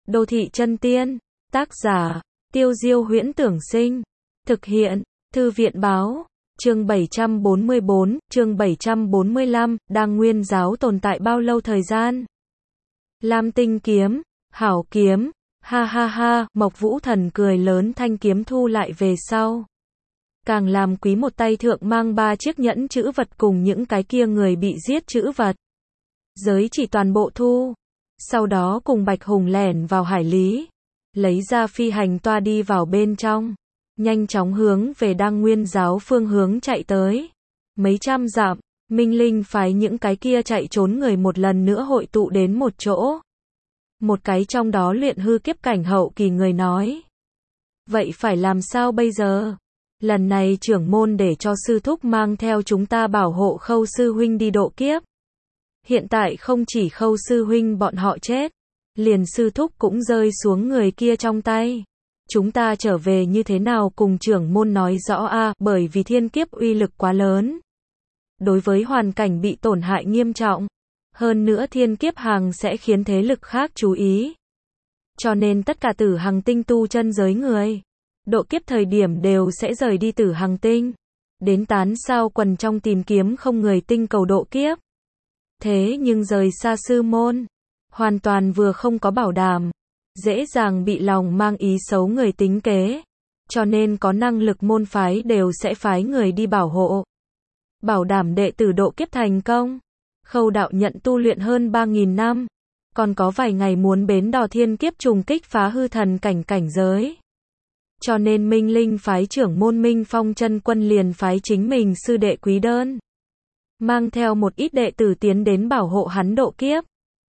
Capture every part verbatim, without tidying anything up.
Đô thị chân tiên. Tác giả, Tiêu Diêu Huyễn Tưởng Sinh. Thực hiện, Thư viện báo. Chương bảy trăm bốn mươi bốn, chương bảy trăm bốn mươi lăm, Đàng Nguyên giáo tồn tại bao lâu thời gian? Lam tinh kiếm, hảo kiếm, ha ha ha, Mộc Vũ Thần cười lớn, thanh kiếm thu lại về sau. Càng làm quý một tay thượng mang ba chiếc nhẫn chữ vật cùng những cái kia người bị giết chữ vật. Giới chỉ toàn bộ thu. Sau đó cùng Bạch Hùng lẻn vào hải lý. Lấy ra phi hành toa đi vào bên trong. Nhanh chóng hướng về Đàng Nguyên giáo phương hướng chạy tới. Mấy trăm dặm, Minh Linh phái những cái kia chạy trốn người một lần nữa hội tụ đến một chỗ. Một cái trong đó luyện hư kiếp cảnh hậu kỳ người nói. Vậy phải làm sao bây giờ? Lần này trưởng môn để cho sư thúc mang theo chúng ta bảo hộ Khâu sư huynh đi độ kiếp. Hiện tại không chỉ Khâu sư huynh bọn họ chết, liền sư thúc cũng rơi xuống người kia trong tay. Chúng ta trở về như thế nào cùng trưởng môn nói rõ a, bởi vì thiên kiếp uy lực quá lớn. Đối với hoàn cảnh bị tổn hại nghiêm trọng. Hơn nữa thiên kiếp hàng sẽ khiến thế lực khác chú ý. Cho nên tất cả Tử Hằng tinh tu chân giới người, độ kiếp thời điểm đều sẽ rời đi Tử Hằng tinh. Đến tán sao quần trong tìm kiếm không người tinh cầu độ kiếp. Thế nhưng rời xa sư môn, hoàn toàn vừa không có bảo đảm. Dễ dàng bị lòng mang ý xấu người tính kế. Cho nên có năng lực môn phái đều sẽ phái người đi bảo hộ. Bảo đảm đệ tử độ kiếp thành công. Khâu đạo nhận tu luyện hơn ba nghìn năm. Còn có vài ngày muốn bến đò thiên kiếp trùng kích phá hư thần cảnh cảnh giới. Cho nên Minh Linh phái trưởng môn Minh Phong chân quân liền phái chính mình sư đệ Quý Đơn. Mang theo một ít đệ tử tiến đến bảo hộ hắn độ kiếp.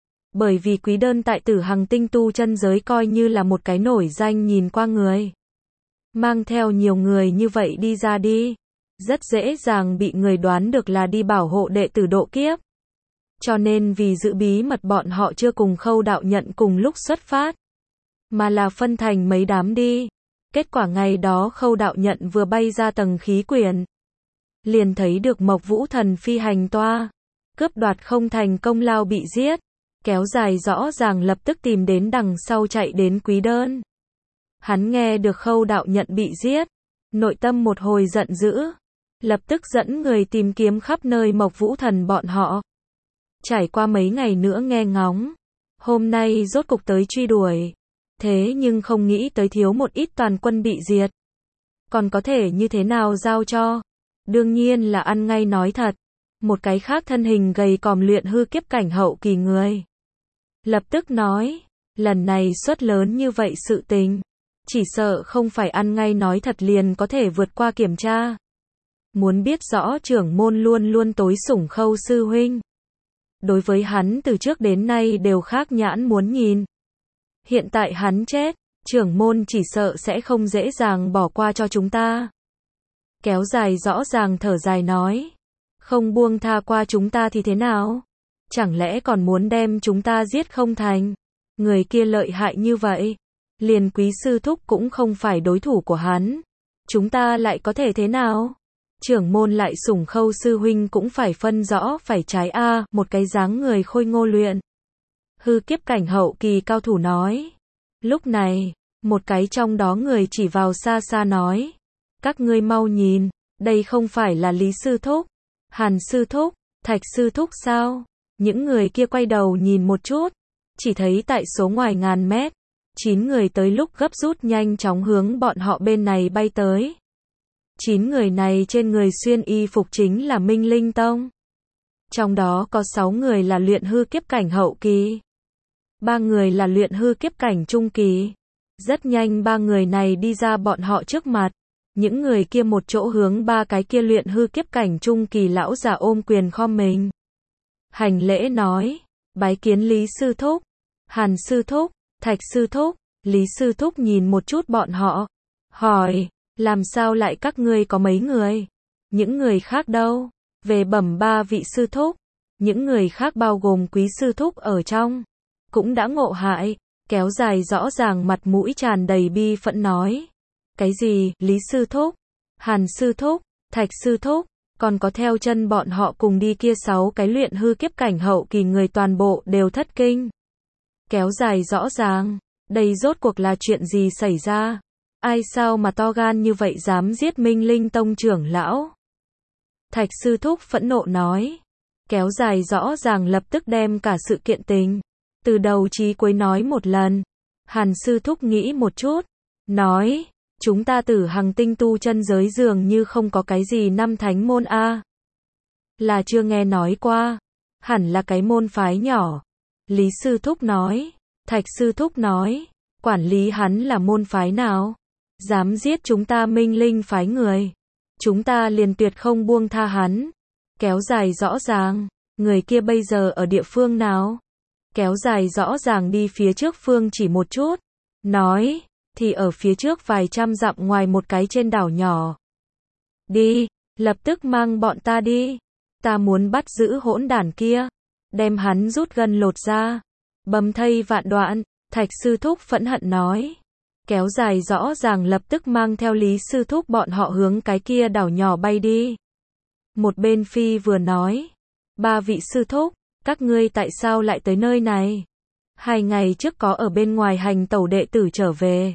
Bởi vì Quý Đơn tại Tử Hằng tinh tu chân giới coi như là một cái nổi danh nhìn qua người. Mang theo nhiều người như vậy đi ra đi. Rất dễ dàng bị người đoán được là đi bảo hộ đệ tử độ kiếp. Cho nên vì giữ bí mật bọn họ chưa cùng Khâu đạo nhận cùng lúc xuất phát. Mà là phân thành mấy đám đi. Kết quả ngày đó Khâu đạo nhận vừa bay ra tầng khí quyển. Liền thấy được Mộc Vũ Thần phi hành toa. Cướp đoạt không thành công lao bị giết. Kéo dài rõ ràng lập tức tìm đến đằng sau chạy đến Quý Đơn. Hắn nghe được Khâu đạo nhận bị giết. Nội tâm một hồi giận dữ. Lập tức dẫn người tìm kiếm khắp nơi Mộc Vũ Thần bọn họ. Trải qua mấy ngày nữa nghe ngóng. Hôm nay rốt cục tới truy đuổi. Thế nhưng không nghĩ tới thiếu một ít toàn quân bị diệt. Còn có thể như thế nào giao cho? Đương nhiên là ăn ngay nói thật. Một cái khác thân hình gầy còm luyện hư kiếp cảnh hậu kỳ người. Lập tức nói. Lần này suất lớn như vậy sự tình. Chỉ sợ không phải ăn ngay nói thật liền có thể vượt qua kiểm tra. Muốn biết rõ trưởng môn luôn luôn tối sủng Khâu sư huynh. Đối với hắn từ trước đến nay đều khác nhãn muốn nhìn. Hiện tại hắn chết, trưởng môn chỉ sợ sẽ không dễ dàng bỏ qua cho chúng ta. Kéo dài rõ ràng thở dài nói. Không buông tha qua chúng ta thì thế nào? Chẳng lẽ còn muốn đem chúng ta giết không thành? Người kia lợi hại như vậy. Liền Quý sư thúc cũng không phải đối thủ của hắn. Chúng ta lại có thể thế nào? Trưởng môn lại sủng Khâu sư huynh cũng phải phân rõ phải trái a, một cái dáng người khôi ngô luyện hư kiếp cảnh hậu kỳ cao thủ nói. Lúc này, một cái trong đó người chỉ vào xa xa nói. Các ngươi mau nhìn, đây không phải là Lý sư thúc, Hàn sư thúc, Thạch sư thúc sao? Những người kia quay đầu nhìn một chút, chỉ thấy tại số ngoài ngàn mét, chín người tới lúc gấp rút nhanh chóng hướng bọn họ bên này bay tới. Chín người này trên người xuyên y phục chính là Minh Linh Tông. Trong đó có sáu người là luyện hư kiếp cảnh hậu kỳ. Ba người là luyện hư kiếp cảnh trung kỳ. Rất nhanh ba người này đi ra bọn họ trước mặt. Những người kia một chỗ hướng ba cái kia luyện hư kiếp cảnh trung kỳ lão già ôm quyền khom mình. Hành lễ nói. Bái kiến Lý sư thúc, Hàn sư thúc, Thạch sư thúc. Lý sư thúc nhìn một chút bọn họ. Hỏi. Làm sao lại các ngươi có mấy người? Những người khác đâu? Về bẩm ba vị sư thúc. Những người khác bao gồm Quý sư thúc ở trong. Cũng đã ngộ hại. Kéo dài rõ ràng mặt mũi tràn đầy bi phẫn nói. Cái gì? Lý sư thúc, Hàn sư thúc, Thạch sư thúc. Còn có theo chân bọn họ cùng đi kia sáu cái luyện hư kiếp cảnh hậu kỳ người toàn bộ đều thất kinh. Kéo dài rõ ràng. Đây rốt cuộc là chuyện gì xảy ra? Ai sao mà to gan như vậy dám giết Minh Linh Tông trưởng lão? Thạch sư thúc phẫn nộ nói. Kéo dài rõ ràng lập tức đem cả sự kiện tình. Từ đầu chí cuối nói một lần. Hàn sư thúc nghĩ một chút. Nói. Chúng ta Tử Hằng tinh tu chân giới dường như không có cái gì năm thánh môn a. Là chưa nghe nói qua. Hẳn là cái môn phái nhỏ. Lý sư thúc nói. Thạch sư thúc nói. Quản lý hắn là môn phái nào? Dám giết chúng ta Minh Linh phái người. Chúng ta liền tuyệt không buông tha hắn. Kéo dài rõ ràng. Người kia bây giờ ở địa phương nào? Kéo dài rõ ràng đi phía trước phương chỉ một chút. Nói. Thì ở phía trước vài trăm dặm ngoài một cái trên đảo nhỏ. Đi. Lập tức mang bọn ta đi. Ta muốn bắt giữ hỗn đản kia. Đem hắn rút gân lột ra. Bầm thây vạn đoạn. Thạch sư thúc phẫn hận nói. Kéo dài rõ ràng lập tức mang theo Lý sư thúc bọn họ hướng cái kia đảo nhỏ bay đi. Một bên phi vừa nói. Ba vị sư thúc, các ngươi tại sao lại tới nơi này? Hai ngày trước có ở bên ngoài hành tẩu đệ tử trở về.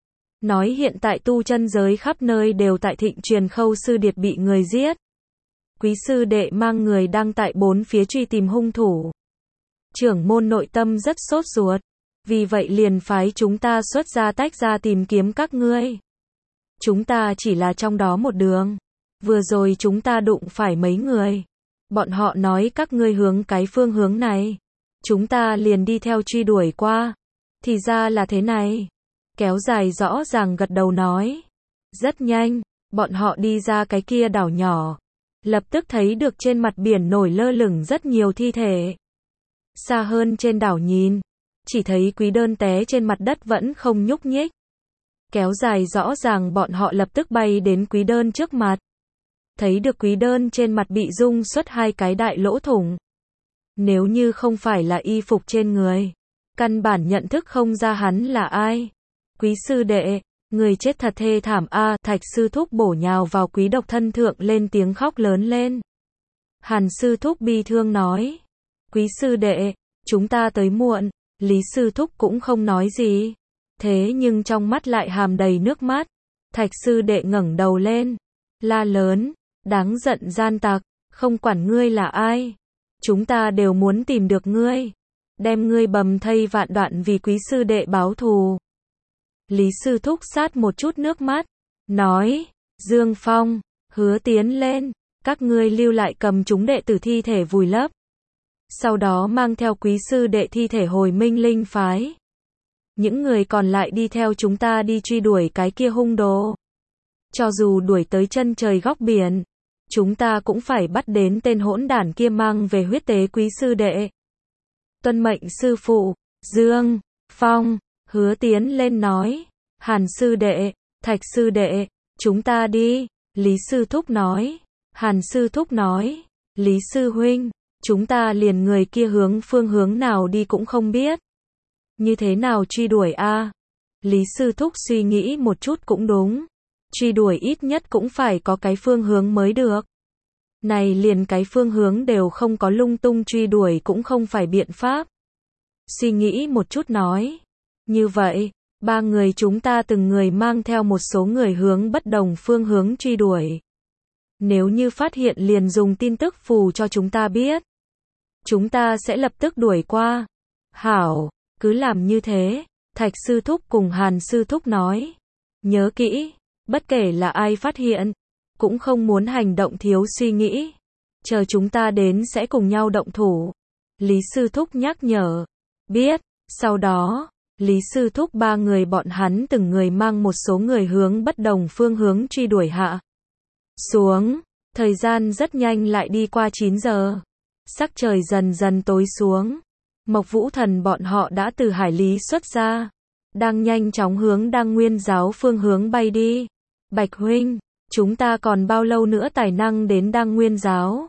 Nói hiện tại tu chân giới khắp nơi đều tại thịnh truyền Khâu sư điệt bị người giết. Quý sư đệ mang người đang tại bốn phía truy tìm hung thủ. Trưởng môn nội tâm rất sốt ruột. Vì vậy liền phái chúng ta xuất ra tách ra tìm kiếm các ngươi. Chúng ta chỉ là trong đó một đường. Vừa rồi chúng ta đụng phải mấy người. Bọn họ nói các ngươi hướng cái phương hướng này. Chúng ta liền đi theo truy đuổi qua. Thì ra là thế này. Kéo dài rõ ràng gật đầu nói. Rất nhanh, bọn họ đi ra cái kia đảo nhỏ. Lập tức thấy được trên mặt biển nổi lơ lửng rất nhiều thi thể. Xa hơn trên đảo nhìn. Chỉ thấy Quý Đơn té trên mặt đất vẫn không nhúc nhích. Kéo dài rõ ràng bọn họ lập tức bay đến Quý Đơn trước mặt. Thấy được Quý Đơn trên mặt bị rung xuất hai cái đại lỗ thủng. Nếu như không phải là y phục trên người, căn bản nhận thức không ra hắn là ai. Quý sư đệ, người chết thật thê thảm a. Thạch sư thúc bổ nhào vào Quý Độc thân thượng lên tiếng khóc lớn lên. Hàn sư thúc bi thương nói. Quý sư đệ, chúng ta tới muộn. Lý sư thúc cũng không nói gì. Thế nhưng trong mắt lại hàm đầy nước mắt. Thạch sư đệ ngẩng đầu lên. La lớn. Đáng giận gian tặc. Không quản ngươi là ai. Chúng ta đều muốn tìm được ngươi. Đem ngươi bầm thây vạn đoạn vì quý sư đệ báo thù. Lý sư thúc sát một chút nước mắt. Nói. Dương Phong. Hứa tiến lên. Các ngươi lưu lại cầm chúng đệ tử thi thể vùi lấp. Sau đó mang theo quý sư đệ thi thể hồi Minh Linh phái. Những người còn lại đi theo chúng ta đi truy đuổi cái kia hung đồ. Cho dù đuổi tới chân trời góc biển, chúng ta cũng phải bắt đến tên hỗn đản kia mang về huyết tế quý sư đệ. Tuân mệnh sư phụ. Dương Phong. Hứa tiến lên nói. Hàn sư đệ. Thạch sư đệ. Chúng ta đi. Lý sư thúc nói. Hàn sư thúc nói. Lý sư huynh. Chúng ta liền người kia hướng phương hướng nào đi cũng không biết. Như thế nào truy đuổi a? Lý sư thúc suy nghĩ một chút cũng đúng. Truy đuổi ít nhất cũng phải có cái phương hướng mới được. Này liền cái phương hướng đều không có, lung tung truy đuổi cũng không phải biện pháp. Suy nghĩ một chút nói. Như vậy, ba người chúng ta từng người mang theo một số người hướng bất đồng phương hướng truy đuổi. Nếu như phát hiện liền dùng tin tức phù cho chúng ta biết. Chúng ta sẽ lập tức đuổi qua. Hảo, cứ làm như thế. Thạch sư thúc cùng Hàn sư thúc nói. Nhớ kỹ, bất kể là ai phát hiện, cũng không muốn hành động thiếu suy nghĩ. Chờ chúng ta đến sẽ cùng nhau động thủ. Lý sư thúc nhắc nhở. Biết. Sau đó, Lý sư thúc ba người bọn hắn từng người mang một số người hướng bất đồng phương hướng truy đuổi hạ xuống. Thời gian rất nhanh lại đi qua chín giờ. Sắc trời dần dần tối xuống. Mộc Vũ Thần bọn họ đã từ hải lý xuất ra. Đang nhanh chóng hướng Đăng Nguyên giáo phương hướng bay đi. Bạch huynh, chúng ta còn bao lâu nữa tài năng đến Đăng Nguyên giáo?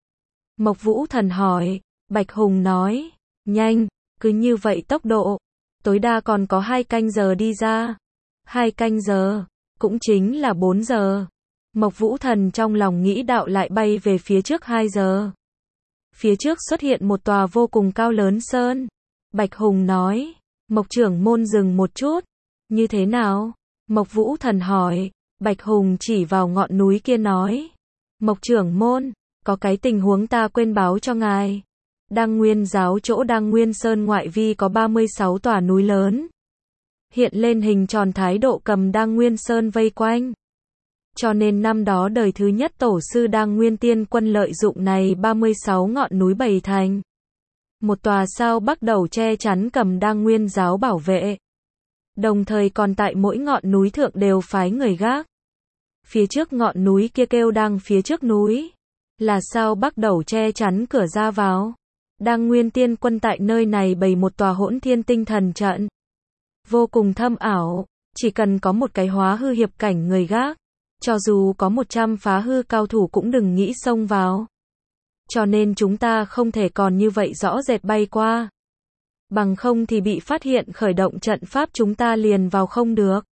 Mộc Vũ Thần hỏi. Bạch Hùng nói. Nhanh, cứ như vậy tốc độ. Tối đa còn có hai canh giờ đi ra. Hai canh giờ, cũng chính là bốn giờ. Mộc Vũ Thần trong lòng nghĩ đạo lại bay về phía trước hai giờ. Phía trước xuất hiện một tòa vô cùng cao lớn sơn. Bạch Hùng nói. Mộc trưởng môn dừng một chút. Như thế nào? Mộc Vũ Thần hỏi. Bạch Hùng chỉ vào ngọn núi kia nói. Mộc trưởng môn, có cái tình huống ta quên báo cho ngài. Đăng Nguyên giáo chỗ Đăng Nguyên Sơn ngoại vi có ba mươi sáu tòa núi lớn. Hiện lên hình tròn thái độ cầm Đăng Nguyên Sơn vây quanh. Cho nên năm đó đời thứ nhất tổ sư Đăng Nguyên Tiên Quân lợi dụng này ba mươi sáu ngọn núi bày thành một tòa sao bắc đầu che chắn cầm Đăng Nguyên giáo bảo vệ. Đồng thời còn tại mỗi ngọn núi thượng đều phái người gác. Phía trước ngọn núi kia kêu Đăng phía trước núi, là sao bắc đầu che chắn cửa ra vào. Đăng Nguyên Tiên Quân tại nơi này bày một tòa hỗn thiên tinh thần trận. Vô cùng thâm ảo, chỉ cần có một cái hóa hư hiệp cảnh người gác, cho dù có một trăm phá hư cao thủ cũng đừng nghĩ xông vào. Cho nên chúng ta không thể còn như vậy rõ rệt bay qua. Bằng không thì bị phát hiện khởi động trận pháp chúng ta liền vào không được.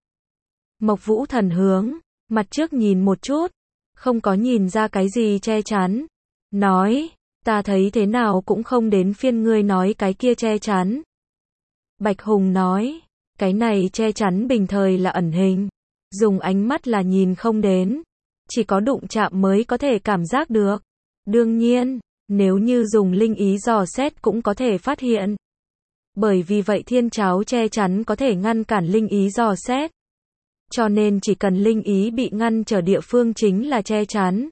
Mộc Vũ Thần hướng mặt trước nhìn một chút, không có nhìn ra cái gì che chắn. Nói, ta thấy thế nào cũng không đến phiên ngươi nói cái kia che chắn. Bạch Hùng nói, cái này che chắn bình thời là ẩn hình. Dùng ánh mắt là nhìn không đến. Chỉ có đụng chạm mới có thể cảm giác được. Đương nhiên, nếu như dùng linh ý dò xét cũng có thể phát hiện. Bởi vì vậy thiên cháo che chắn có thể ngăn cản linh ý dò xét. Cho nên chỉ cần linh ý bị ngăn trở địa phương chính là che chắn.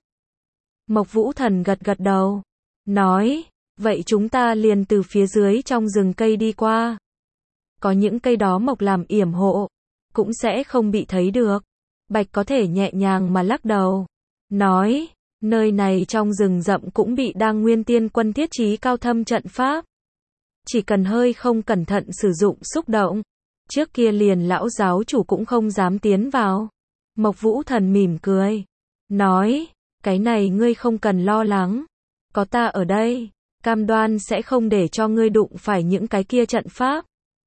Mộc Vũ Thần gật gật đầu. Nói, vậy chúng ta liền từ phía dưới trong rừng cây đi qua. Có những cây đó mọc làm yểm hộ, cũng sẽ không bị thấy được. Bạch có thể nhẹ nhàng mà lắc đầu. Nói, nơi này trong rừng rậm cũng bị Đăng Nguyên Tiên Quân thiết trí cao thâm trận pháp. Chỉ cần hơi không cẩn thận sử dụng xúc động. Trước kia liền lão giáo chủ cũng không dám tiến vào. Mộc Vũ Thần mỉm cười. Nói, cái này ngươi không cần lo lắng. Có ta ở đây, cam đoan sẽ không để cho ngươi đụng phải những cái kia trận pháp.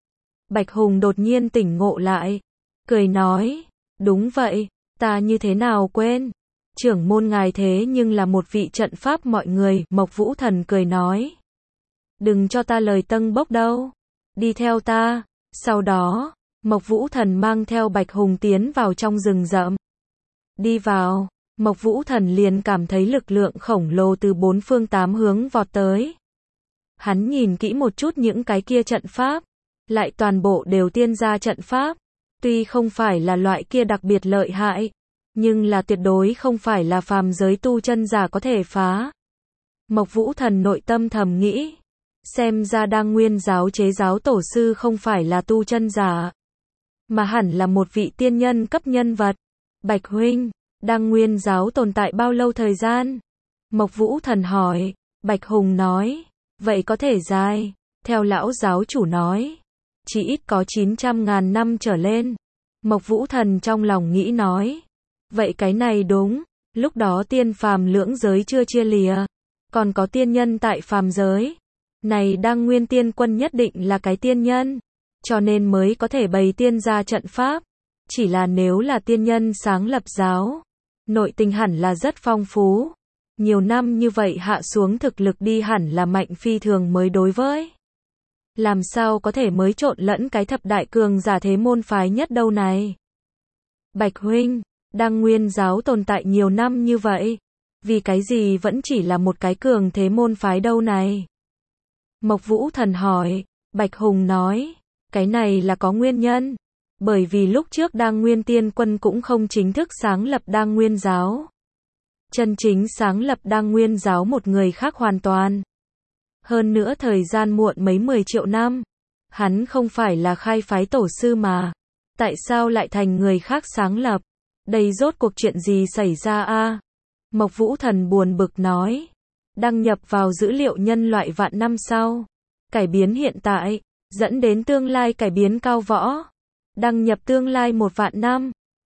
Bạch Hùng đột nhiên tỉnh ngộ lại. Cười nói, đúng vậy, ta như thế nào quên. Trưởng môn ngài thế nhưng là một vị trận pháp mọi người. Mộc Vũ Thần cười nói. Đừng cho ta lời tâng bốc đâu. Đi theo ta. Sau đó, Mộc Vũ Thần mang theo Bạch Hùng tiến vào trong rừng rậm. Đi vào, Mộc Vũ Thần liền cảm thấy lực lượng khổng lồ từ bốn phương tám hướng vọt tới. Hắn nhìn kỹ một chút những cái kia trận pháp, lại toàn bộ đều tiên gia trận pháp. Tuy không phải là loại kia đặc biệt lợi hại, nhưng là tuyệt đối không phải là phàm giới tu chân giả có thể phá. Mộc Vũ Thần nội tâm thầm nghĩ. Xem ra Đăng Nguyên giáo chế giáo tổ sư không phải là tu chân giả, mà hẳn là một vị tiên nhân cấp nhân vật. Bạch huynh, Đăng Nguyên giáo tồn tại bao lâu thời gian? Mộc Vũ Thần hỏi. Bạch Hùng nói, vậy có thể dài. Theo lão giáo chủ nói, chỉ ít có chín trăm ngàn năm trở lên. Mộc Vũ Thần trong lòng nghĩ nói, vậy cái này đúng, lúc đó tiên phàm lưỡng giới chưa chia lìa, còn có tiên nhân tại phàm giới. Này Đăng Nguyên Tiên Quân nhất định là cái tiên nhân, cho nên mới có thể bày tiên gia trận pháp. Chỉ là nếu là tiên nhân sáng lập giáo, nội tình hẳn là rất phong phú. Nhiều năm như vậy hạ xuống thực lực đi hẳn là mạnh phi thường mới đối với. Làm sao có thể mới trộn lẫn cái thập đại cường giả thế môn phái nhất đâu này. Bạch huynh, Đăng Nguyên giáo tồn tại nhiều năm như vậy, vì cái gì vẫn chỉ là một cái cường thế môn phái đâu này? Mộc Vũ Thần hỏi. Bạch Hùng nói, cái này là có nguyên nhân. Bởi vì lúc trước Đăng Nguyên Tiên Quân cũng không chính thức sáng lập Đăng Nguyên giáo. Chân chính sáng lập Đăng Nguyên giáo một người khác hoàn toàn. Hơn nữa thời gian muộn mấy mười triệu năm. Hắn không phải là khai phái tổ sư mà. Tại sao lại thành người khác sáng lập? Đây rốt cuộc chuyện gì xảy ra a? Mộc Vũ Thần buồn bực nói. Đăng nhập vào dữ liệu nhân loại vạn năm sau. Cải biến hiện tại, dẫn đến tương lai cải biến cao võ. Đăng nhập tương lai một vạn năm.